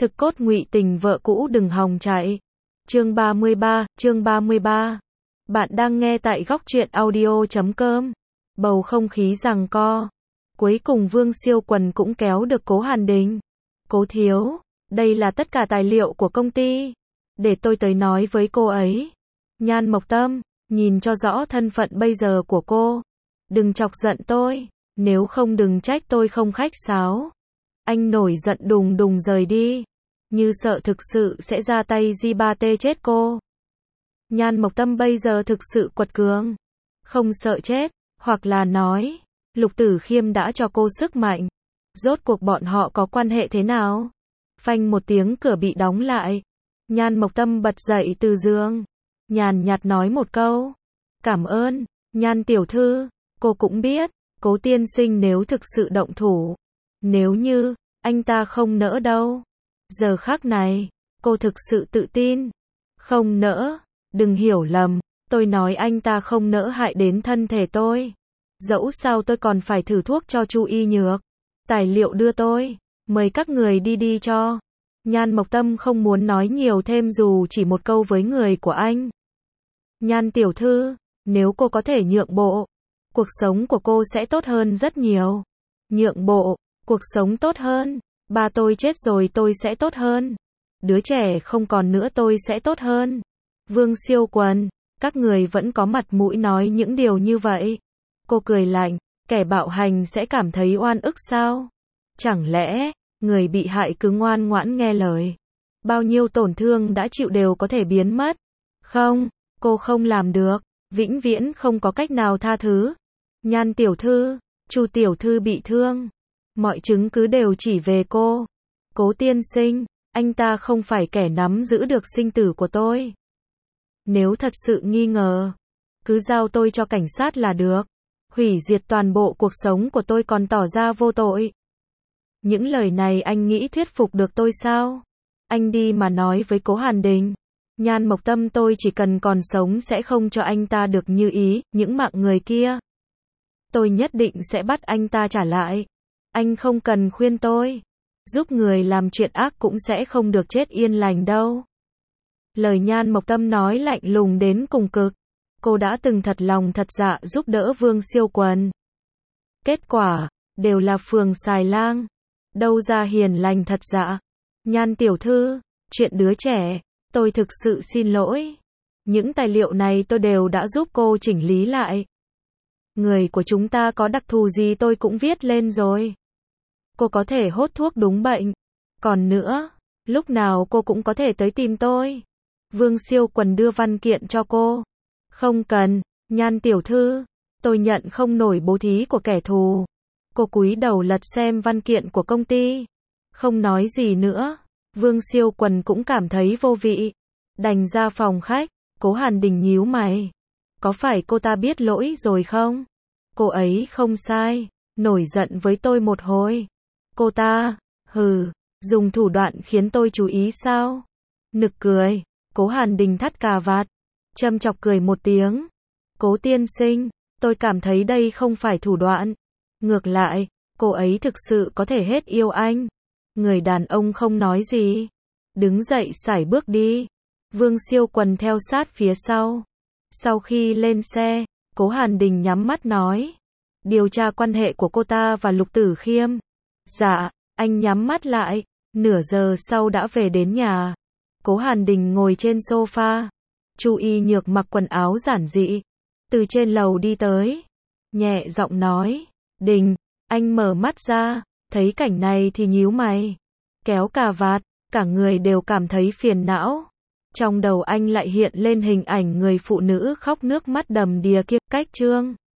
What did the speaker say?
Thực cốt ngụy tình vợ cũ đừng hòng chạy. Chương 33. Bạn đang nghe tại góc truyện audio.com. Bầu không khí giằng co. Cuối cùng Vương Siêu Quần cũng kéo được Cố Hàn Đình. Cố thiếu, đây là tất cả tài liệu của công ty. Để tôi tới nói với cô ấy. Nhan Mộc Tâm, nhìn cho rõ thân phận bây giờ của cô. Đừng chọc giận tôi, nếu không đừng trách tôi không khách sáo. Anh nổi giận đùng đùng rời đi. Như sợ thực sự sẽ ra tay G3T chết cô. Nhan Mộc Tâm bây giờ thực sự quật cường. Không sợ chết, hoặc là nói, Lục Tử Khiêm đã cho cô sức mạnh. Rốt cuộc bọn họ có quan hệ thế nào? Phanh một tiếng cửa bị đóng lại. Nhan Mộc Tâm bật dậy từ giường. Nhàn nhạt nói một câu. Cảm ơn, Nhan tiểu thư, cô cũng biết, Cố tiên sinh nếu thực sự động thủ. Nếu như, anh ta không nỡ đâu. Giờ khắc này, cô thực sự tự tin. Không nỡ, đừng hiểu lầm, tôi nói anh ta không nỡ hại đến thân thể tôi. Dẫu sao tôi còn phải thử thuốc cho Chu Y Nhược. Tài liệu đưa tôi, mời các người đi cho. Nhan Mộc Tâm không muốn nói nhiều thêm dù chỉ một câu với người của anh. Nhan tiểu thư, nếu cô có thể nhượng bộ, cuộc sống của cô sẽ tốt hơn rất nhiều. Nhượng bộ, cuộc sống tốt hơn. Ba tôi chết rồi tôi sẽ tốt hơn. Đứa trẻ không còn nữa tôi sẽ tốt hơn. Vương Siêu Quần, các người vẫn có mặt mũi nói những điều như vậy. Cô cười lạnh, kẻ bạo hành sẽ cảm thấy oan ức sao? Chẳng lẽ, người bị hại cứ ngoan ngoãn nghe lời? Bao nhiêu tổn thương đã chịu đều có thể biến mất? Không, cô không làm được, vĩnh viễn không có cách nào tha thứ. Nhan tiểu thư, Chu tiểu thư bị thương. Mọi chứng cứ đều chỉ về cô. Cố tiên sinh, anh ta không phải kẻ nắm giữ được sinh tử của tôi. Nếu thật sự nghi ngờ, cứ giao tôi cho cảnh sát là được. Hủy diệt toàn bộ cuộc sống của tôi còn tỏ ra vô tội. Những lời này anh nghĩ thuyết phục được tôi sao? Anh đi mà nói với Cố Hàn Đình. Nhan Mộc Tâm tôi chỉ cần còn sống sẽ không cho anh ta được như ý, những mạng người kia. Tôi nhất định sẽ bắt anh ta trả lại. Anh không cần khuyên tôi. Giúp người làm chuyện ác cũng sẽ không được chết yên lành đâu. Lời Nhan Mộc Tâm nói lạnh lùng đến cùng cực. Cô đã từng thật lòng thật dạ giúp đỡ Vương Siêu Quần. Kết quả, đều là phường xài lang. Đâu ra hiền lành thật dạ. Nhan tiểu thư, chuyện đứa trẻ, tôi thực sự xin lỗi. Những tài liệu này tôi đều đã giúp cô chỉnh lý lại. Người của chúng ta có đặc thù gì tôi cũng viết lên rồi. Cô có thể hốt thuốc đúng bệnh. Còn nữa, lúc nào cô cũng có thể tới tìm tôi. Vương Siêu Quần đưa văn kiện cho cô. Không cần, Nhan tiểu thư, tôi nhận không nổi bố thí của kẻ thù. Cô cúi đầu lật xem văn kiện của công ty. Không nói gì nữa. Vương Siêu Quần cũng cảm thấy vô vị. Đành ra phòng khách. Cố Hàn Đình nhíu mày. Có phải cô ta biết lỗi rồi không? Cô ấy không sai. Nổi giận với tôi một hồi. Cô ta, dùng thủ đoạn khiến tôi chú ý sao? Nực cười. Cố Hàn Đình thắt cà vạt. Châm chọc cười một tiếng. Cố tiên sinh, tôi cảm thấy đây không phải thủ đoạn. Ngược lại, cô ấy thực sự có thể hết yêu anh. Người đàn ông không nói gì. Đứng dậy sải bước đi. Vương Siêu Quần theo sát phía sau. Sau khi lên xe, Cố Hàn Đình nhắm mắt nói. Điều tra quan hệ của cô ta và Lục Tử Khiêm. Dạ, anh nhắm mắt lại. Nửa giờ sau đã về đến nhà. Cố Hàn Đình ngồi trên sofa. Chu Y Nhược mặc quần áo giản dị. Từ trên lầu đi tới. Nhẹ giọng nói. Đình, anh mở mắt ra. Thấy cảnh này thì nhíu mày. Kéo cà vạt. Cả người đều cảm thấy phiền não. Trong đầu anh lại hiện lên hình ảnh người phụ nữ khóc nước mắt đầm đìa kia. Cách trương.